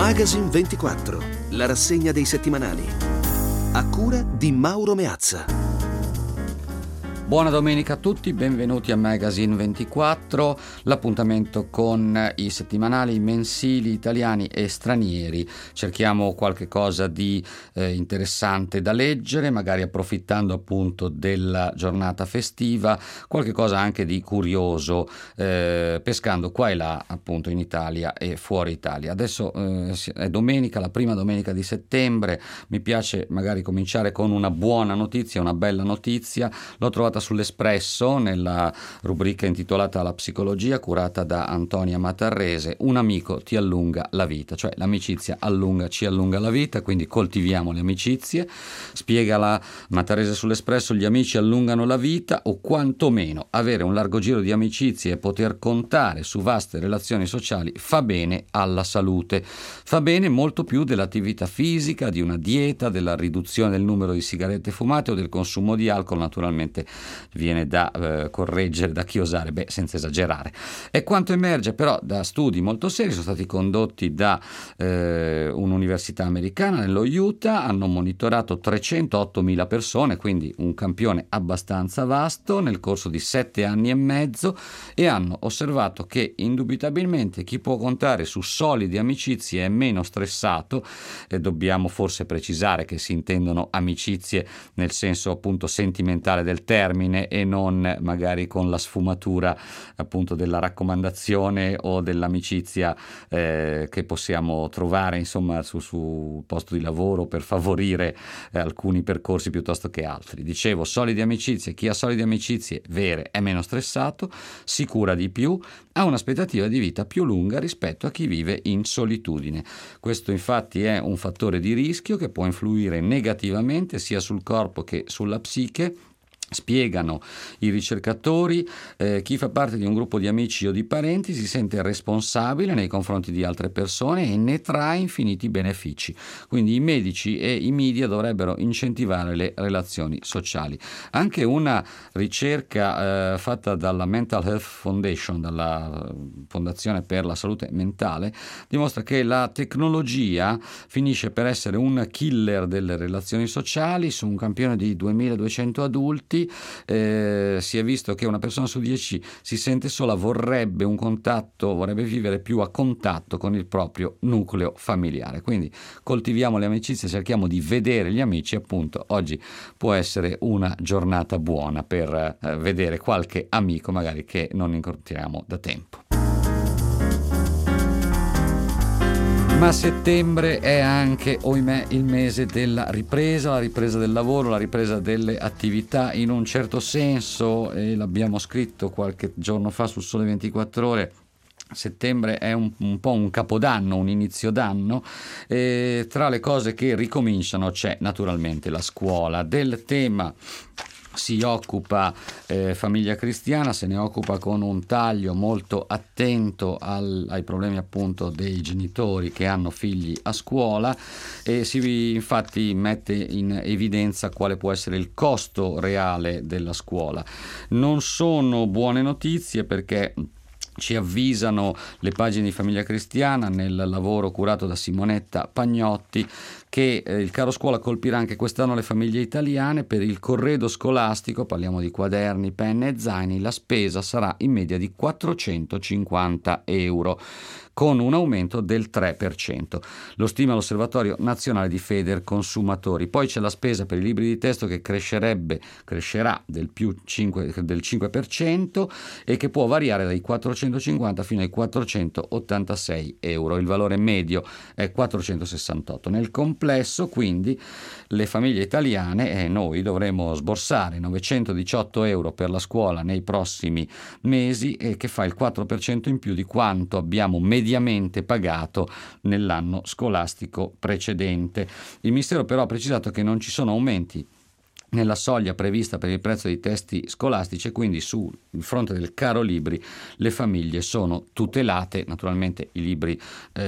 Magazine 24, la rassegna dei settimanali. A cura di Mauro Meazza. Buona domenica a tutti, benvenuti a Magazine 24, l'appuntamento con i settimanali mensili italiani e stranieri. Cerchiamo qualche cosa di interessante da leggere, magari approfittando appunto della giornata festiva, qualche cosa anche di curioso, pescando qua e là appunto in Italia e fuori Italia. Adesso è domenica, la prima domenica di settembre, mi piace magari cominciare con una buona notizia, una bella notizia. L'ho trovata sull'Espresso nella rubrica intitolata La psicologia, curata da Antonia Matarrese. Un amico ti allunga la vita, cioè l'amicizia ci allunga la vita, quindi coltiviamo le amicizie. Spiega la Matarrese sull'Espresso: gli amici allungano la vita, o quantomeno avere un largo giro di amicizie e poter contare su vaste relazioni sociali fa bene alla salute, fa bene molto più dell'attività fisica, di una dieta, della riduzione del numero di sigarette fumate o del consumo di alcol. Naturalmente viene da correggere, da chiosare, senza esagerare. È quanto emerge però da studi molto seri, sono stati condotti da un'università americana nello Utah, hanno monitorato 308.000 persone, quindi un campione abbastanza vasto, nel corso di 7 anni e mezzo, e hanno osservato che indubitabilmente chi può contare su solide amicizie è meno stressato. Dobbiamo forse precisare che si intendono amicizie nel senso appunto sentimentale del termine, e non magari con la sfumatura appunto della raccomandazione o dell'amicizia che possiamo trovare insomma sul posto di lavoro per favorire alcuni percorsi piuttosto che altri. Dicevo, solide amicizie, chi ha solide amicizie vere è meno stressato, si cura di più, ha un'aspettativa di vita più lunga rispetto a chi vive in solitudine. Questo infatti è un fattore di rischio che può influire negativamente sia sul corpo che sulla psiche. Spiegano i ricercatori, chi fa parte di un gruppo di amici o di parenti si sente responsabile nei confronti di altre persone e ne trae infiniti benefici. Quindi i medici e i media dovrebbero incentivare le relazioni sociali. Anche una ricerca fatta dalla Mental Health Foundation, dalla Fondazione per la Salute Mentale, dimostra che la tecnologia finisce per essere un killer delle relazioni sociali. Su un campione di 2200 adulti si è visto che una persona su 10 si sente sola, vorrebbe un contatto, vorrebbe vivere più a contatto con il proprio nucleo familiare. Quindi coltiviamo le amicizie, cerchiamo di vedere gli amici. Appunto oggi può essere una giornata buona per vedere qualche amico magari che non incontriamo da tempo. Ma settembre è anche, ohimè, il mese della ripresa, la ripresa del lavoro, la ripresa delle attività in un certo senso, e l'abbiamo scritto qualche giorno fa sul Sole 24 Ore. Settembre è un po' un capodanno, un inizio d'anno, e tra le cose che ricominciano c'è naturalmente la scuola. Del tema si occupa Famiglia Cristiana, se ne occupa con un taglio molto attento ai problemi appunto dei genitori che hanno figli a scuola, e si infatti mette in evidenza quale può essere il costo reale della scuola. Non sono buone notizie, perché ci avvisano le pagine di Famiglia Cristiana nel lavoro curato da Simonetta Pagnotti che il caro scuola colpirà anche quest'anno le famiglie italiane. Per il corredo scolastico, parliamo di quaderni, penne e zaini, la spesa sarà in media di 450 euro, con un aumento del 3%. Lo stima l'Osservatorio Nazionale di Federconsumatori. Poi c'è la spesa per i libri di testo che crescerà del 5% e che può variare dai 450 fino ai 486 euro. Il valore medio è 468. Nel complesso, quindi, le famiglie italiane e noi dovremo sborsare 918 euro per la scuola nei prossimi mesi, e che fa il 4% in più di quanto abbiamo mediamente pagato nell'anno scolastico precedente. Il Ministero però ha precisato che non ci sono aumenti nella soglia prevista per il prezzo dei testi scolastici, e quindi sul fronte del caro libri le famiglie sono tutelate. Naturalmente i libri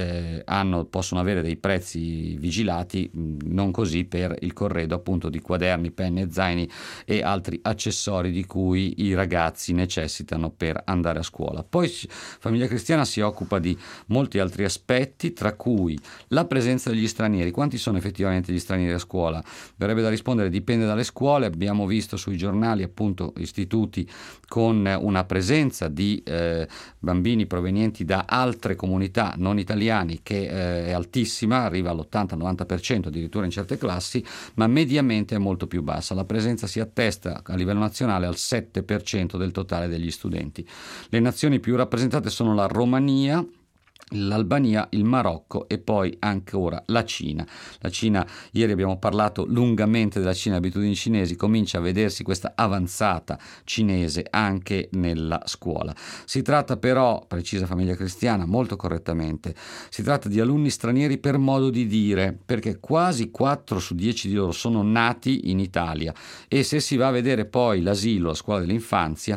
possono avere dei prezzi vigilati, non così per il corredo appunto di quaderni, penne, zaini e altri accessori di cui i ragazzi necessitano per andare a scuola. Poi Famiglia Cristiana si occupa di molti altri aspetti, tra cui la presenza degli stranieri. Quanti sono effettivamente gli stranieri a scuola? Verrebbe da rispondere: dipende dalle scuole. Abbiamo visto sui giornali appunto istituti con una presenza di bambini provenienti da altre comunità non italiani che è altissima, arriva all'80-90% addirittura in certe classi, ma mediamente è molto più bassa. La presenza si attesta a livello nazionale al 7% del totale degli studenti. Le nazioni più rappresentate sono la Romania, l'Albania, il Marocco e poi ancora la Cina. La Cina, ieri abbiamo parlato lungamente della Cina, abitudini cinesi, comincia a vedersi questa avanzata cinese anche nella scuola. Si tratta però, precisa Famiglia Cristiana molto correttamente, si tratta di alunni stranieri per modo di dire, perché quasi 4 su 10 di loro sono nati in Italia, e se si va a vedere poi l'asilo, la scuola dell'infanzia,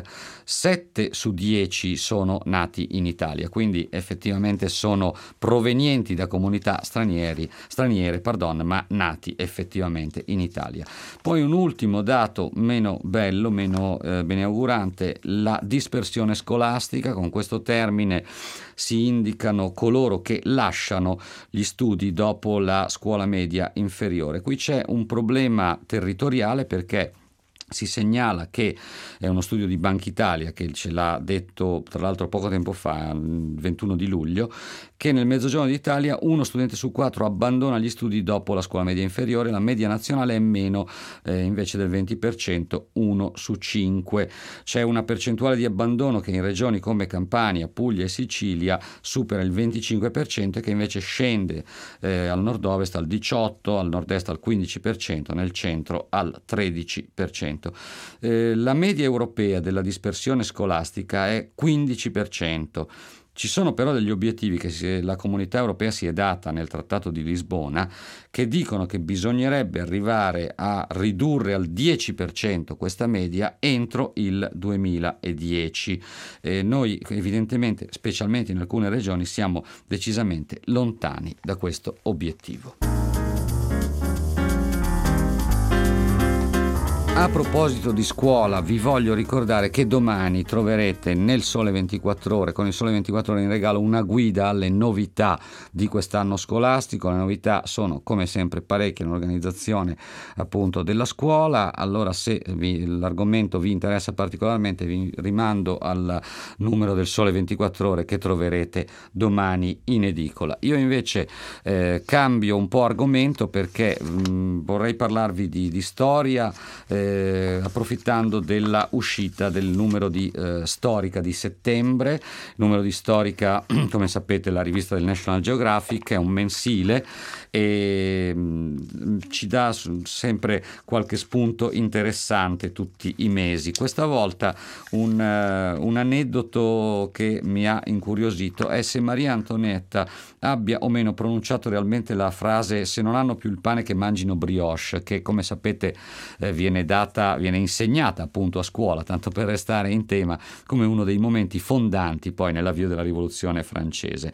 7 su 10 sono nati in Italia, quindi effettivamente sono provenienti da comunità straniere, ma nati effettivamente in Italia. Poi un ultimo dato meno bello, meno beneaugurante: la dispersione scolastica. Con questo termine si indicano coloro che lasciano gli studi dopo la scuola media inferiore. Qui c'è un problema territoriale, perché si segnala che è uno studio di Banca Italia che ce l'ha detto tra l'altro poco tempo fa, il 21 di luglio, che nel Mezzogiorno d'Italia 1 studente su 4 abbandona gli studi dopo la scuola media inferiore. La media nazionale è meno invece del 20%, 1 su 5. C'è una percentuale di abbandono che in regioni come Campania, Puglia e Sicilia supera il 25% e che invece scende al nord-ovest al 18%, al nord-est al 15%, nel centro al 13%. La media europea della dispersione scolastica è 15%. Ci sono però degli obiettivi che la Comunità Europea si è data nel Trattato di Lisbona, che dicono che bisognerebbe arrivare a ridurre al 10% questa media entro il 2010. Noi evidentemente, specialmente in alcune regioni, siamo decisamente lontani da questo obiettivo. A proposito di scuola, vi voglio ricordare che domani troverete nel Sole 24 Ore, con il Sole 24 Ore in regalo, una guida alle novità di quest'anno scolastico. Le novità sono come sempre parecchie, un'organizzazione appunto della scuola. Allora, se l'argomento vi interessa particolarmente, vi rimando al numero del Sole 24 Ore che troverete domani in edicola. Io invece cambio un po' argomento, perché vorrei parlarvi di storia, approfittando della uscita del numero di Storica di settembre. Il numero di Storica, come sapete, è la rivista del National Geographic, è un mensile e ci dà sempre qualche spunto interessante tutti i mesi. Questa volta un aneddoto che mi ha incuriosito è se Maria Antonietta abbia o meno pronunciato realmente la frase "se non hanno più il pane che mangino brioche", che come sapete viene insegnata appunto a scuola, tanto per restare in tema, come uno dei momenti fondanti poi nell'avvio della rivoluzione francese.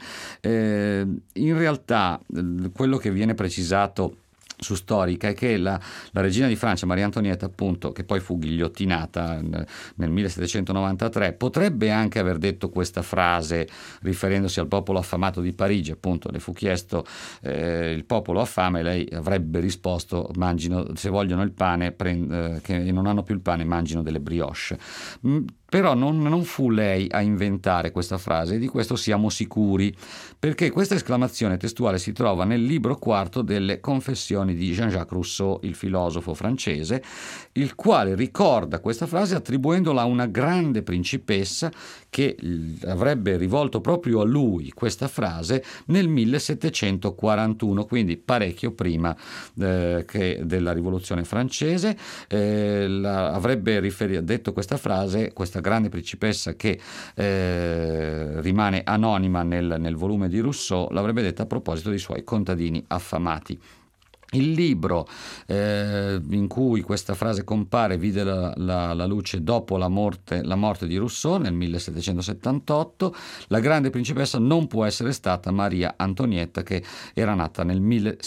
In realtà quello che viene precisato su Storica è che la regina di Francia, Maria Antonietta, appunto, che poi fu ghigliottinata nel 1793, potrebbe anche aver detto questa frase riferendosi al popolo affamato di Parigi. Appunto, le fu chiesto il popolo ha fame, lei avrebbe risposto: mangino, se vogliono il pane, che non hanno più il pane, mangino delle brioche. Però non fu lei a inventare questa frase, e di questo siamo sicuri, perché questa esclamazione testuale si trova nel libro quarto delle Confessioni di Jean-Jacques Rousseau, il filosofo francese, il quale ricorda questa frase attribuendola a una grande principessa che avrebbe rivolto proprio a lui questa frase nel 1741, quindi parecchio prima che della rivoluzione francese. Avrebbe detto questa frase, questa grande principessa che rimane anonima nel volume di Rousseau, l'avrebbe detta a proposito dei suoi contadini affamati. Il libro in cui questa frase compare vide la luce dopo la morte di Rousseau nel 1778. La grande principessa non può essere stata Maria Antonietta, che era nata nel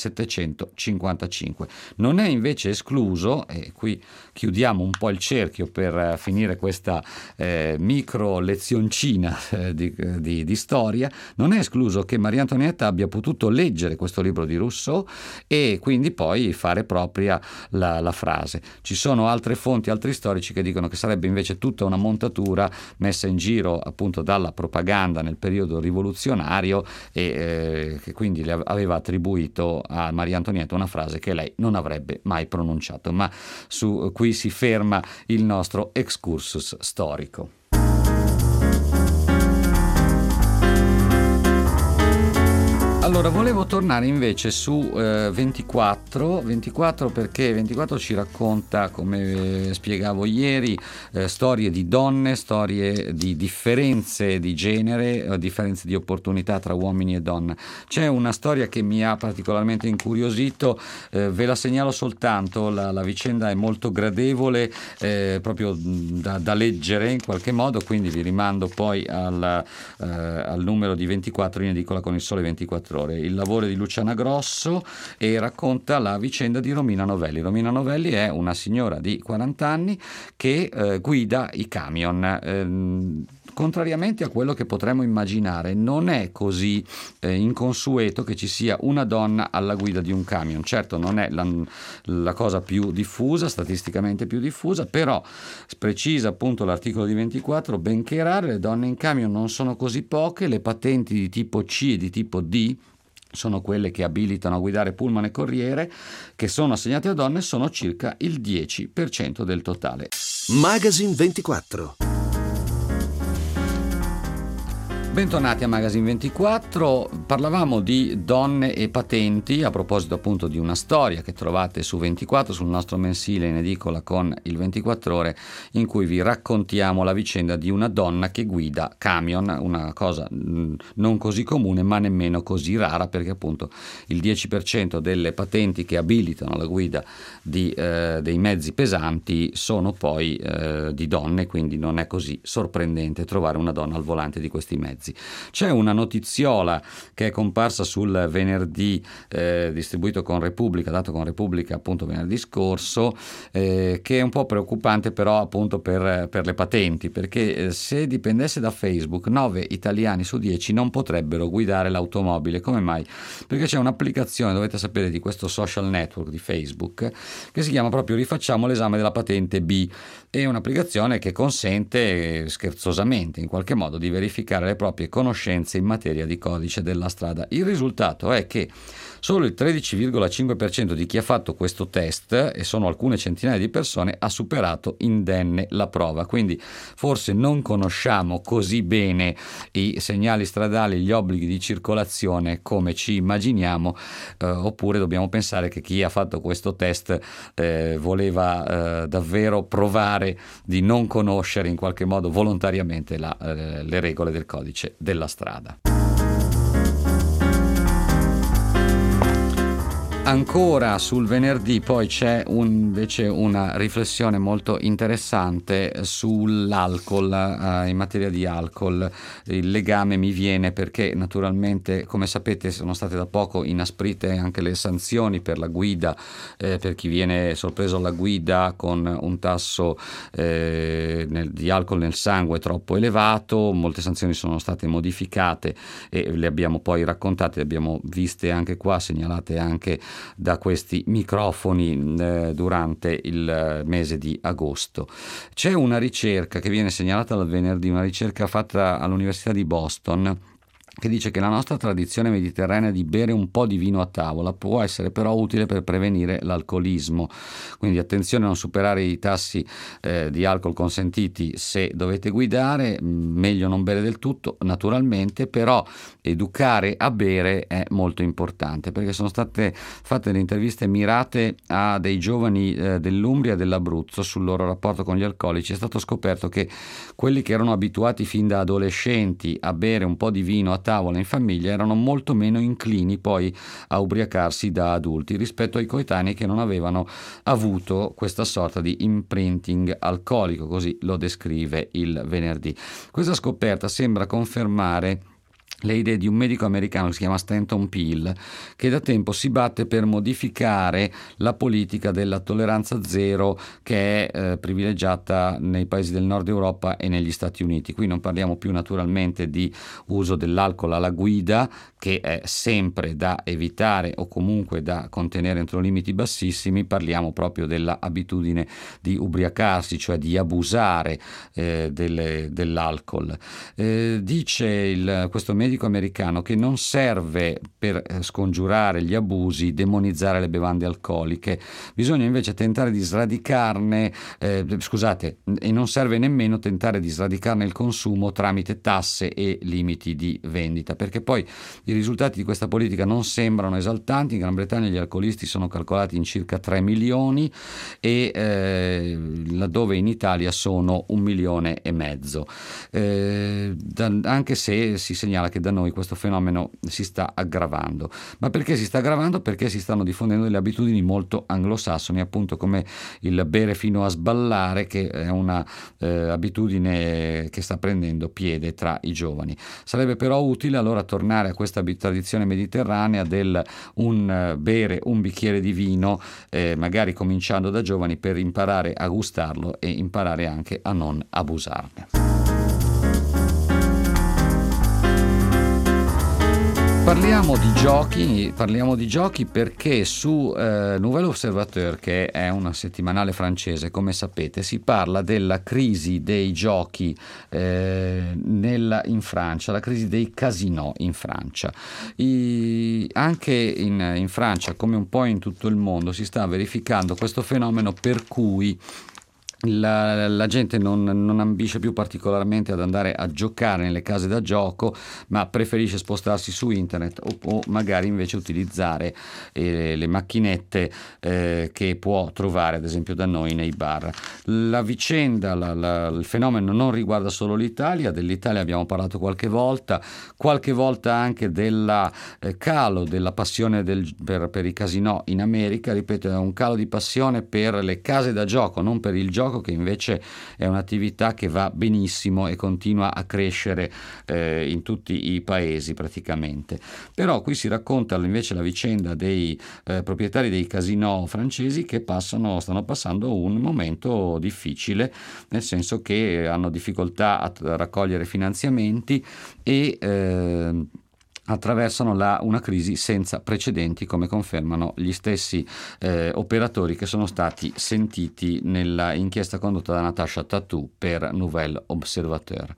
1755. Non è invece escluso, e qui chiudiamo un po' il cerchio per finire questa micro lezioncina di storia, non è escluso che Maria Antonietta abbia potuto leggere questo libro di Rousseau e quindi poi fare propria la frase. Ci sono altre fonti, altri storici che dicono che sarebbe invece tutta una montatura messa in giro appunto dalla propaganda nel periodo rivoluzionario e che quindi le aveva attribuito a Maria Antonietta una frase che lei non avrebbe mai pronunciato. Ma qui si ferma il nostro excursus storico. Allora, volevo tornare invece su 24 perché 24 ci racconta, come spiegavo ieri, storie di donne, storie di differenze di genere, differenze di opportunità tra uomini e donne. C'è una storia che mi ha particolarmente incuriosito, ve la segnalo soltanto, la vicenda è molto gradevole, proprio da leggere in qualche modo, quindi vi rimando poi al numero di 24 in edicola con il Sole 24 Ore. Il lavoro di Luciana Grosso, e racconta la vicenda di Romina Novelli. Romina Novelli è una signora di 40 anni che guida i camion. Contrariamente a quello che potremmo immaginare, non è così inconsueto che ci sia una donna alla guida di un camion. Certo, non è la cosa più diffusa, statisticamente più diffusa, però precisa appunto l'articolo di 24, benché rare, le donne in camion non sono così poche, le patenti di tipo C e di tipo D sono quelle che abilitano a guidare pullman e corriere, che sono assegnate a donne, sono circa il 10% del totale. Magazine 24. Bentornati a Magazine 24, parlavamo di donne e patenti a proposito appunto di una storia che trovate su 24, sul nostro mensile in edicola con il 24 Ore, in cui vi raccontiamo la vicenda di una donna che guida camion, una cosa non così comune ma nemmeno così rara, perché appunto il 10% delle patenti che abilitano la guida dei mezzi pesanti sono poi di donne, quindi non è così sorprendente trovare una donna al volante di questi mezzi. C'è una notiziola che è comparsa sul venerdì, distribuito con Repubblica, dato con Repubblica appunto venerdì scorso, che è un po' preoccupante però appunto per le patenti, perché se dipendesse da Facebook 9 italiani su 10 non potrebbero guidare l'automobile. Come mai? Perché c'è un'applicazione, dovete sapere, di questo social network di Facebook che si chiama proprio Rifacciamo l'esame della patente B. È un'applicazione che consente scherzosamente in qualche modo di verificare le proprie conoscenze in materia di codice della strada. Il risultato è che solo il 13,5% di chi ha fatto questo test, e sono alcune centinaia di persone, ha superato indenne la prova. Quindi forse non conosciamo così bene i segnali stradali, gli obblighi di circolazione come ci immaginiamo, oppure dobbiamo pensare che chi ha fatto questo test voleva davvero provare di non conoscere in qualche modo volontariamente le regole del codice della strada. Ancora sul venerdì poi c'è invece una riflessione molto interessante sull'alcol, in materia di alcol. Il legame mi viene perché naturalmente, come sapete, sono state da poco inasprite anche le sanzioni per la guida, per chi viene sorpreso alla guida con un tasso di alcol nel sangue troppo elevato. Molte sanzioni sono state modificate e le abbiamo poi raccontate, le abbiamo viste anche qua, segnalate anche da questi microfoni durante il mese di agosto. C'è una ricerca che viene segnalata dal venerdì, una ricerca fatta all'Università di Boston, che dice che la nostra tradizione mediterranea di bere un po' di vino a tavola può essere però utile per prevenire l'alcolismo. Quindi attenzione a non superare i tassi di alcol consentiti se dovete guidare, meglio non bere del tutto naturalmente, però educare a bere è molto importante, perché sono state fatte delle interviste mirate a dei giovani dell'Umbria e dell'Abruzzo sul loro rapporto con gli alcolici. È stato scoperto che quelli che erano abituati fin da adolescenti a bere un po' di vino a tavola in famiglia erano molto meno inclini poi a ubriacarsi da adulti rispetto ai coetanei che non avevano avuto questa sorta di imprinting alcolico, così lo descrive il Venerdì. Questa scoperta sembra confermare le idee di un medico americano che si chiama Stanton Peel, che da tempo si batte per modificare la politica della tolleranza zero che è privilegiata nei paesi del nord Europa e negli Stati Uniti. Qui non parliamo più naturalmente di uso dell'alcol alla guida, che è sempre da evitare o comunque da contenere entro limiti bassissimi, parliamo proprio dell'abitudine di ubriacarsi, cioè di abusare dell'alcol. Dice questo medico americano che non serve per scongiurare gli abusi demonizzare le bevande alcoliche, bisogna invece tentare di sradicarne e non serve nemmeno tentare di sradicarne il consumo tramite tasse e limiti di vendita, perché poi i risultati di questa politica non sembrano esaltanti. In Gran Bretagna gli alcolisti sono calcolati in circa 3 milioni e laddove in Italia sono 1,5 milioni. Anche se si segnala che da noi questo fenomeno si sta aggravando. Ma perché si sta aggravando? Perché si stanno diffondendo delle abitudini molto anglosassoni, appunto come il bere fino a sballare, che è una abitudine che sta prendendo piede tra i giovani. Sarebbe però utile allora tornare a questa tradizione mediterranea del bere un bicchiere di vino, magari cominciando da giovani, per imparare a gustarlo e imparare anche a non abusarne. Parliamo di giochi perché su Nouvel Observateur, che è una settimanale francese, come sapete, si parla della crisi dei giochi in Francia, la crisi dei casinò in Francia. Anche in Francia, come un po' in tutto il mondo, si sta verificando questo fenomeno per cui la gente non ambisce più particolarmente ad andare a giocare nelle case da gioco, ma preferisce spostarsi su internet o magari invece utilizzare le macchinette che può trovare ad esempio da noi nei bar. La vicenda, il fenomeno non riguarda solo l'Italia. Dell'Italia abbiamo parlato qualche volta anche del calo della passione per i casinò in America. Ripeto, è un calo di passione per le case da gioco, non per il gioco, che invece è un'attività che va benissimo e continua a crescere in tutti i paesi praticamente. Però qui si racconta invece la vicenda dei proprietari dei casinò francesi che stanno passando un momento difficile, nel senso che hanno difficoltà a raccogliere finanziamenti e attraversano una crisi senza precedenti, come confermano gli stessi operatori che sono stati sentiti nella inchiesta condotta da Natasha Tatou per Nouvel Observateur.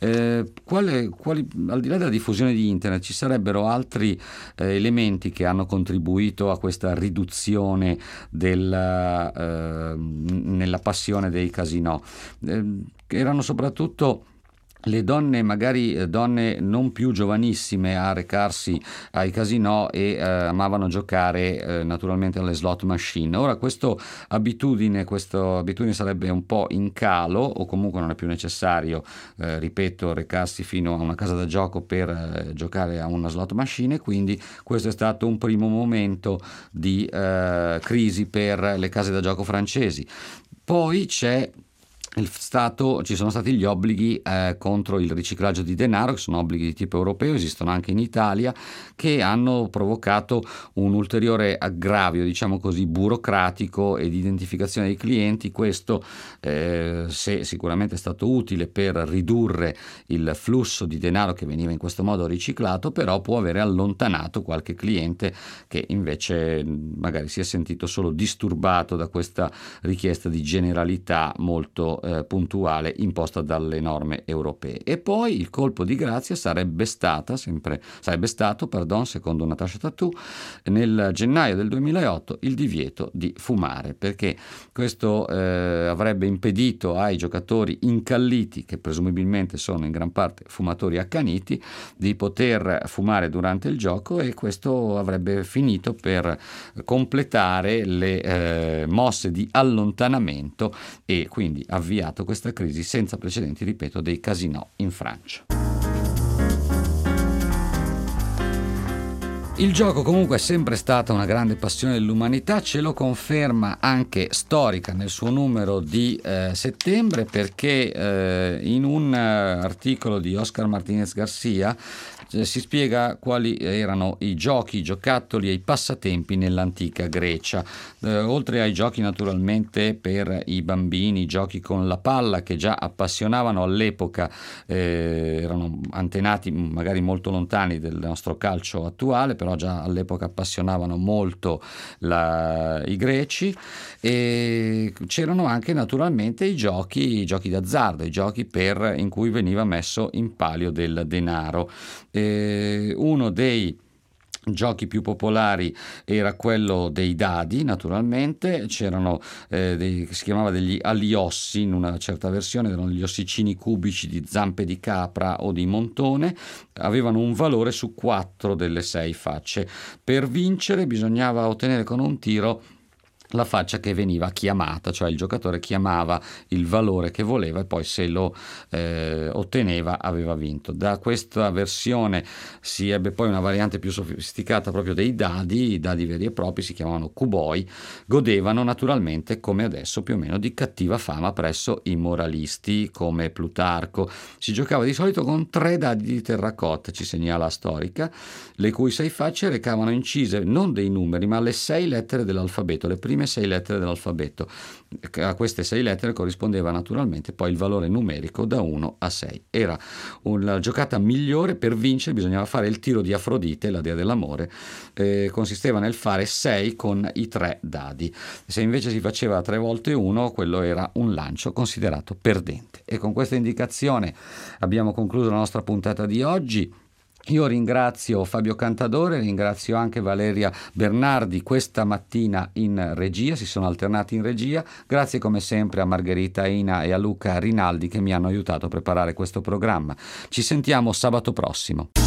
Al di là della diffusione di internet, ci sarebbero altri elementi che hanno contribuito a questa riduzione nella passione dei casinò. Erano soprattutto le donne, magari donne non più giovanissime, a recarsi ai casinò e amavano giocare naturalmente alle slot machine. Ora questa abitudine sarebbe un po' in calo, o comunque non è più necessario, ripeto, recarsi fino a una casa da gioco per giocare a una slot machine, quindi questo è stato un primo momento di crisi per le case da gioco francesi. Poi ci sono stati gli obblighi contro il riciclaggio di denaro, che sono obblighi di tipo europeo, esistono anche in Italia, che hanno provocato un ulteriore aggravio, diciamo così, burocratico e di identificazione dei clienti. Questo sicuramente è stato utile per ridurre il flusso di denaro che veniva in questo modo riciclato, però può avere allontanato qualche cliente che invece magari si è sentito solo disturbato da questa richiesta di generalità molto puntuale imposta dalle norme europee. E poi il colpo di grazia sarebbe stato, secondo Natasha Tatou, nel gennaio del 2008 il divieto di fumare, perché questo avrebbe impedito ai giocatori incalliti, che presumibilmente sono in gran parte fumatori accaniti, di poter fumare durante il gioco, e questo avrebbe finito per completare le mosse di allontanamento e quindi avviato questa crisi senza precedenti, ripeto, dei casinò in Francia. Il gioco comunque è sempre stata una grande passione dell'umanità, ce lo conferma anche Storica nel suo numero di settembre, perché in un articolo di Oscar Martinez Garcia si spiega quali erano i giochi, i giocattoli e i passatempi nell'antica Grecia. Oltre ai giochi naturalmente per i bambini, i giochi con la palla che già appassionavano all'epoca, erano antenati magari molto lontani del nostro calcio attuale, però già all'epoca appassionavano molto i greci, e c'erano anche naturalmente i giochi d'azzardo, i giochi in cui veniva messo in palio del denaro. Uno dei giochi più popolari era quello dei dadi, naturalmente c'erano si chiamava degli aliossi, in una certa versione erano gli ossicini cubici di zampe di capra o di montone, avevano un valore su 4 delle 6 facce. Per vincere bisognava ottenere con un tiro la faccia che veniva chiamata, cioè il giocatore chiamava il valore che voleva e poi se lo otteneva aveva vinto. Da questa versione si ebbe poi una variante più sofisticata proprio dei dadi, i dadi veri e propri si chiamavano cuboi, godevano naturalmente come adesso più o meno di cattiva fama presso i moralisti come Plutarco. Si giocava di solito con 3 dadi di terracotta, ci segnala Storica, le cui 6 facce recavano incise non dei numeri ma le 6 lettere dell'alfabeto, le prime 6 lettere dell'alfabeto. A queste 6 lettere corrispondeva naturalmente poi il valore numerico da 1 a 6. Era una giocata migliore. Per vincere bisognava fare il tiro di Afrodite, la dea dell'amore, consisteva nel fare 6 con i 3 dadi. Se invece si faceva 3 volte 1, quello era un lancio considerato perdente. E con questa indicazione abbiamo concluso la nostra puntata di oggi. Io ringrazio Fabio Cantadore, ringrazio anche Valeria Bernardi questa mattina in regia, si sono alternati in regia. Grazie come sempre a Margherita Ina e a Luca Rinaldi che mi hanno aiutato a preparare questo programma. Ci sentiamo sabato prossimo.